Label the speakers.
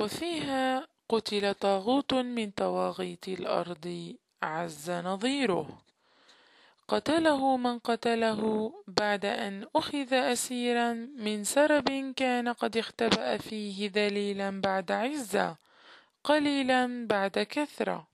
Speaker 1: وفيها قتل طاغوت من طواغيت الأرض عز نظيره، قتله من قتله بعد أن أخذ أسيرا من سرب كان قد اختبأ فيه ذليلا بعد عزة، قليلا بعد كثرة.